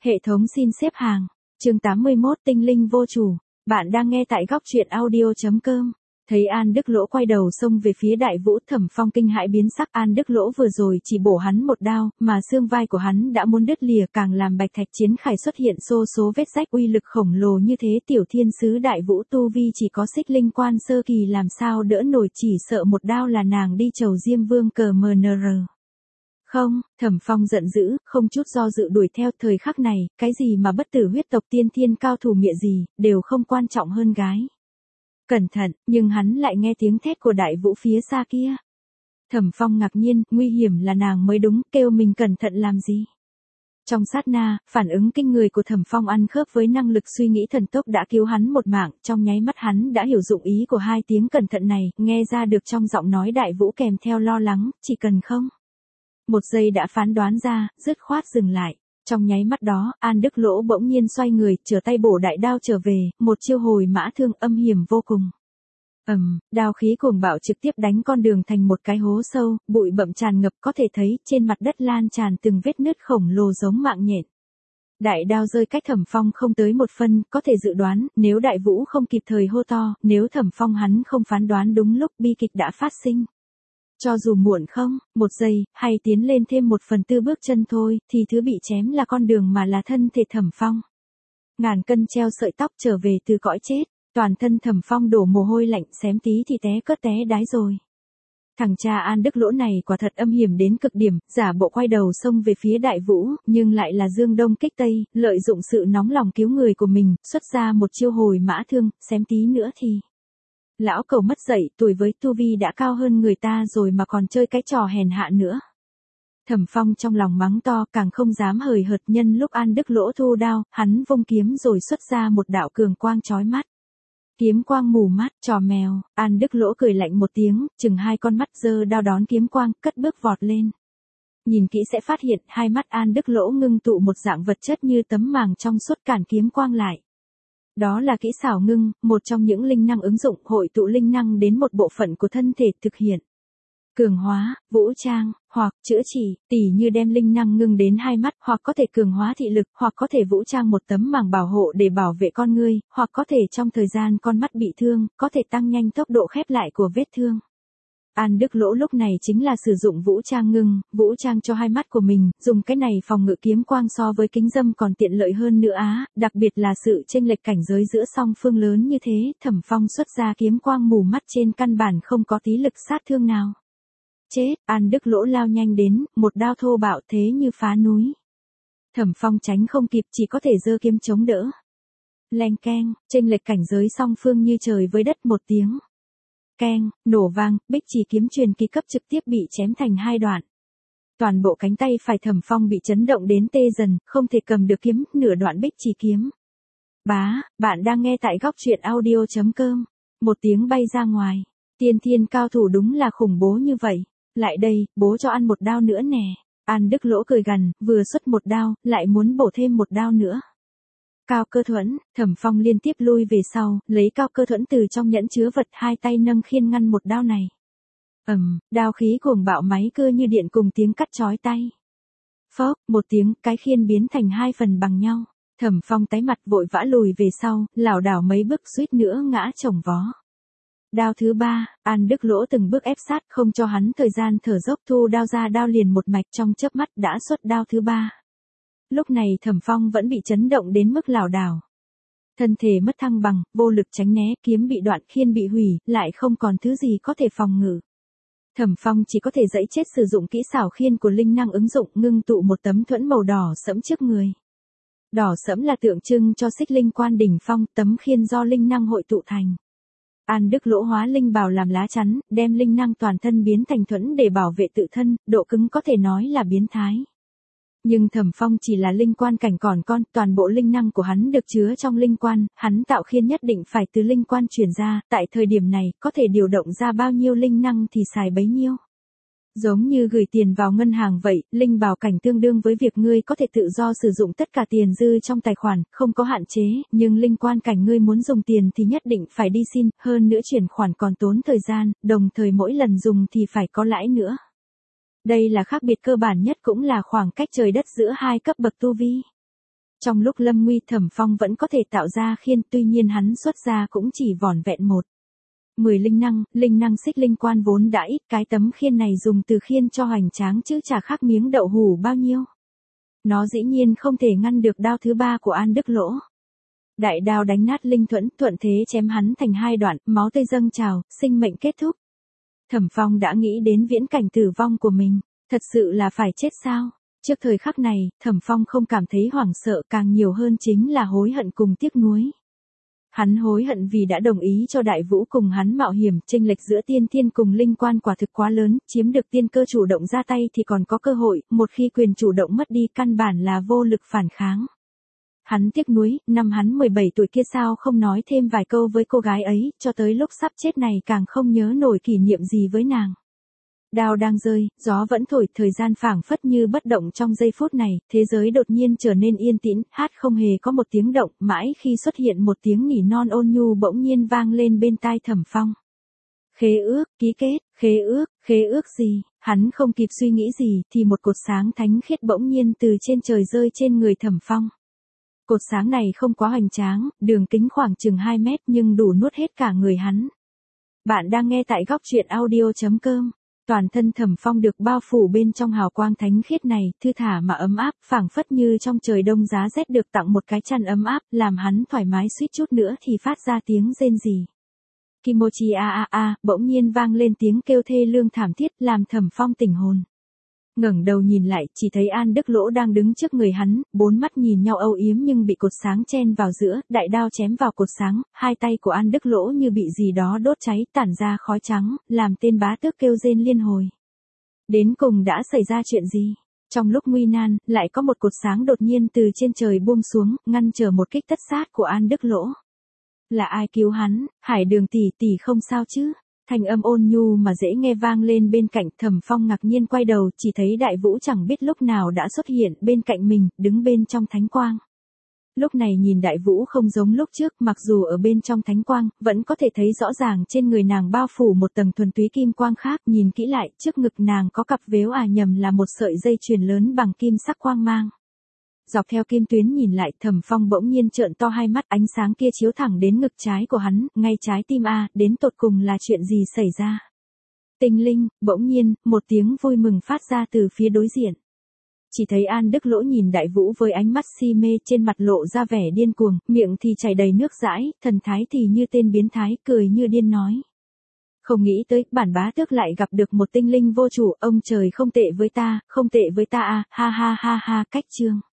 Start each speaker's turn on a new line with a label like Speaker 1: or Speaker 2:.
Speaker 1: Hệ thống xin xếp hàng. Chương 81 Tinh linh vô chủ. Bạn đang nghe tại góc truyện audio.com. Thấy An Đức Lỗ quay đầu xông về phía Đại Vũ, Thẩm Phong kinh hãi biến sắc. An Đức Lỗ vừa rồi chỉ bổ hắn một đao, mà xương vai của hắn đã muốn đứt lìa, càng làm Bạch Thạch Chiến Khải xuất hiện xô số vết rách. Uy lực khổng lồ như thế, tiểu thiên sứ Đại Vũ tu vi chỉ có xích linh quan sơ kỳ làm sao đỡ nổi, chỉ sợ một đao là nàng đi chầu Diêm Vương cờ MNR. Không, Thẩm Phong giận dữ, không chút do dự đuổi theo. Thời khắc này, cái gì mà bất tử huyết tộc tiên thiên cao thủ mịa gì, đều không quan trọng hơn gái. Cẩn thận, nhưng hắn lại nghe tiếng thét của Đại Vũ phía xa kia. Thẩm Phong ngạc nhiên, nguy hiểm là nàng mới đúng, kêu mình cẩn thận làm gì. Trong sát na, phản ứng kinh người của Thẩm Phong ăn khớp với năng lực suy nghĩ thần tốc đã cứu hắn một mạng. Trong nháy mắt hắn đã hiểu dụng ý của hai tiếng cẩn thận này, nghe ra được trong giọng nói Đại Vũ kèm theo lo lắng, chỉ cần không. Một giây đã phán đoán ra, dứt khoát dừng lại. Trong nháy mắt đó, An Đức Lỗ bỗng nhiên xoay người, trở tay bổ đại đao trở về, một chiêu hồi mã thương âm hiểm vô cùng. Đao khí cuồng bạo trực tiếp đánh con đường thành một cái hố sâu, bụi bặm tràn ngập, có thể thấy trên mặt đất lan tràn từng vết nứt khổng lồ giống mạng nhện. Đại đao rơi cách Thẩm Phong không tới một phân, có thể dự đoán, nếu Đại Vũ không kịp thời hô to, nếu Thẩm Phong hắn không phán đoán đúng lúc, bi kịch đã phát sinh. Cho dù muộn không, một giây, hay tiến lên thêm 1/4 bước chân thôi, thì thứ bị chém là con đường mà là thân thể Thẩm Phong. Ngàn cân treo sợi tóc trở về từ cõi chết, toàn thân Thẩm Phong đổ mồ hôi lạnh, xém tí thì té cất té đái rồi. Thằng cha An Đức Lỗ này quả thật âm hiểm đến cực điểm, giả bộ quay đầu xông về phía Đại Vũ, nhưng lại là dương đông kích tây, lợi dụng sự nóng lòng cứu người của mình, xuất ra một chiêu hồi mã thương, xém tí nữa thì. Lão cẩu mất dạy, tuổi với tu vi đã cao hơn người ta rồi mà còn chơi cái trò hèn hạ nữa. Thẩm Phong trong lòng mắng to, càng không dám hời hợt. Nhân lúc An Đức Lỗ thu đao, hắn vung kiếm rồi xuất ra một đạo cường quang chói mắt. Kiếm quang mù mắt, trò mèo. An Đức Lỗ cười lạnh một tiếng, chừng hai con mắt giơ đao đón kiếm quang, cất bước vọt lên. Nhìn kỹ sẽ phát hiện hai mắt An Đức Lỗ ngưng tụ một dạng vật chất như tấm màng trong suốt cản kiếm quang lại. Đó là kỹ xảo ngưng, một trong những linh năng ứng dụng hội tụ linh năng đến một bộ phận của thân thể thực hiện. Cường hóa, vũ trang, hoặc chữa trị, tỉ như đem linh năng ngưng đến hai mắt, hoặc có thể cường hóa thị lực, hoặc có thể vũ trang một tấm màng bảo hộ để bảo vệ con ngươi, hoặc có thể trong thời gian con mắt bị thương, có thể tăng nhanh tốc độ khép lại của vết thương. An Đức Lỗ lúc này chính là sử dụng vũ trang ngưng, vũ trang cho hai mắt của mình, dùng cái này phòng ngự kiếm quang so với kính dâm còn tiện lợi hơn nữa á, đặc biệt là sự chênh lệch cảnh giới giữa song phương lớn như thế, Thẩm Phong xuất ra kiếm quang mù mắt trên căn bản không có tí lực sát thương nào. Chết, An Đức Lỗ lao nhanh đến, một đao thô bạo thế như phá núi. Thẩm Phong tránh không kịp, chỉ có thể giơ kiếm chống đỡ. Leng keng, chênh lệch cảnh giới song phương như trời với đất một tiếng. Keng, nổ vang, bích chỉ kiếm truyền kỳ cấp trực tiếp bị chém thành hai đoạn. Toàn bộ cánh tay phải Thẩm Phong bị chấn động đến tê dần, không thể cầm được kiếm, nửa đoạn bích chỉ kiếm. Bá, bạn đang nghe tại góc truyện audio.com. Một tiếng bay ra ngoài. Tiên thiên cao thủ đúng là khủng bố như vậy. Lại đây, bố cho ăn một đao nữa nè. An Đức Lỗ cười gằn, vừa xuất một đao, lại muốn bổ thêm một đao nữa. Cao cơ thuẫn, Thẩm Phong liên tiếp lui về sau, lấy cao cơ thuẫn từ trong nhẫn chứa vật, hai tay nâng khiên ngăn một đao này. Đao khí cuồng bạo máy cưa như điện cùng tiếng cắt chói tay. Phốc, một tiếng, cái khiên biến thành hai phần bằng nhau. Thẩm Phong tái mặt vội vã lùi về sau, lảo đảo mấy bước suýt nữa ngã chồng vó. Đao thứ ba, An Đức Lỗ từng bước ép sát, không cho hắn thời gian thở dốc, thu đao ra, đao liền một mạch, trong chớp mắt đã xuất đao thứ ba. Lúc này Thẩm Phong vẫn bị chấn động đến mức lảo đảo. Thân thể mất thăng bằng, vô lực tránh né, kiếm bị đoạn, khiên bị hủy, lại không còn thứ gì có thể phòng ngự. Thẩm Phong chỉ có thể dẫy chết sử dụng kỹ xảo khiên của linh năng ứng dụng, ngưng tụ một tấm thuẫn màu đỏ sẫm trước người. Đỏ sẫm là tượng trưng cho xích linh quan đỉnh phong, tấm khiên do linh năng hội tụ thành. An Đức Lỗ hóa linh bào làm lá chắn, đem linh năng toàn thân biến thành thuẫn để bảo vệ tự thân, độ cứng có thể nói là biến thái. Nhưng Thẩm Phong chỉ là linh quan cảnh còn con, toàn bộ linh năng của hắn được chứa trong linh quan, hắn tạo khiên nhất định phải từ linh quan truyền ra, tại thời điểm này, có thể điều động ra bao nhiêu linh năng thì xài bấy nhiêu. Giống như gửi tiền vào ngân hàng vậy, linh bảo cảnh tương đương với việc ngươi có thể tự do sử dụng tất cả tiền dư trong tài khoản, không có hạn chế, nhưng linh quan cảnh ngươi muốn dùng tiền thì nhất định phải đi xin, hơn nữa chuyển khoản còn tốn thời gian, đồng thời mỗi lần dùng thì phải có lãi nữa. Đây là khác biệt cơ bản nhất, cũng là khoảng cách trời đất giữa hai cấp bậc tu vi. Trong lúc lâm nguy Thẩm Phong vẫn có thể tạo ra khiên, tuy nhiên hắn xuất ra cũng chỉ vỏn vẹn 10 linh năng xích linh quan vốn đã ít, cái tấm khiên này dùng từ khiên cho hoành tráng chứ chả khác miếng đậu hủ bao nhiêu. Nó dĩ nhiên không thể ngăn được đao thứ ba của An Đức Lỗ. Đại đao đánh nát linh thuẫn, thuận thế chém hắn thành hai đoạn, máu tươi dâng trào, sinh mệnh kết thúc. Thẩm Phong đã nghĩ đến viễn cảnh tử vong của mình, thật sự là phải chết sao? Trước thời khắc này, Thẩm Phong không cảm thấy hoảng sợ, càng nhiều hơn chính là hối hận cùng tiếc nuối. Hắn hối hận vì đã đồng ý cho Đại Vũ cùng hắn mạo hiểm, chênh lệch giữa tiên thiên cùng linh quan quả thực quá lớn, chiếm được tiên cơ chủ động ra tay thì còn có cơ hội, một khi quyền chủ động mất đi căn bản là vô lực phản kháng. Hắn tiếc nuối, năm hắn 17 tuổi kia sao không nói thêm vài câu với cô gái ấy, cho tới lúc sắp chết này càng không nhớ nổi kỷ niệm gì với nàng. Đao đang rơi, gió vẫn thổi, thời gian phảng phất như bất động trong giây phút này, thế giới đột nhiên trở nên yên tĩnh, hát không hề có một tiếng động, mãi khi xuất hiện một tiếng nỉ non ôn nhu bỗng nhiên vang lên bên tai Thẩm Phong. Khế ước, ký kết, khế ước gì, hắn không kịp suy nghĩ gì, thì một cột sáng thánh khiết bỗng nhiên từ trên trời rơi trên người Thẩm Phong. Cột sáng này không quá hoành tráng, đường kính khoảng chừng 2 mét nhưng đủ nuốt hết cả người hắn. Bạn đang nghe tại góc truyện audio.com. Toàn thân Thẩm Phong được bao phủ bên trong hào quang thánh khiết này, thư thả mà ấm áp, phảng phất như trong trời đông giá rét được tặng một cái chăn ấm áp, làm hắn thoải mái suýt chút nữa thì phát ra tiếng rên rỉ. Kimochi a a a, bỗng nhiên vang lên tiếng kêu thê lương thảm thiết, làm Thẩm Phong tỉnh hồn. Ngẩng đầu nhìn lại, chỉ thấy An Đức Lỗ đang đứng trước người hắn, bốn mắt nhìn nhau âu yếm nhưng bị cột sáng chen vào giữa, đại đao chém vào cột sáng, hai tay của An Đức Lỗ như bị gì đó đốt cháy, tản ra khói trắng, làm tên bá tước kêu rên liên hồi. Đến cùng đã xảy ra chuyện gì? Trong lúc nguy nan, lại có một cột sáng đột nhiên từ trên trời buông xuống, ngăn trở một kích tất sát của An Đức Lỗ. Là ai cứu hắn? Hải Đường tỷ tỷ không sao chứ? Thanh âm ôn nhu mà dễ nghe vang lên bên cạnh. Thẩm Phong ngạc nhiên quay đầu, chỉ thấy Đại Vũ chẳng biết lúc nào đã xuất hiện bên cạnh mình, đứng bên trong thánh quang. Lúc này nhìn Đại Vũ không giống lúc trước, mặc dù ở bên trong thánh quang, vẫn có thể thấy rõ ràng trên người nàng bao phủ một tầng thuần túy kim quang khác, nhìn kỹ lại, trước ngực nàng có cặp vếu nhầm là một sợi dây chuyền lớn bằng kim sắc quang mang. Dọc theo kim tuyến nhìn lại, Thẩm Phong bỗng nhiên trợn to hai mắt, ánh sáng kia chiếu thẳng đến ngực trái của hắn, ngay trái tim đến tột cùng là chuyện gì xảy ra? Tinh linh, bỗng nhiên, một tiếng vui mừng phát ra từ phía đối diện. Chỉ thấy An Đức Lỗ nhìn Đại Vũ với ánh mắt si mê, trên mặt lộ ra vẻ điên cuồng, miệng thì chảy đầy nước dãi, thần thái thì như tên biến thái, cười như điên nói. Không nghĩ tới, bản bá tước lại gặp được một tinh linh vô chủ, ông trời không tệ với ta ha ha ha ha, cách chương.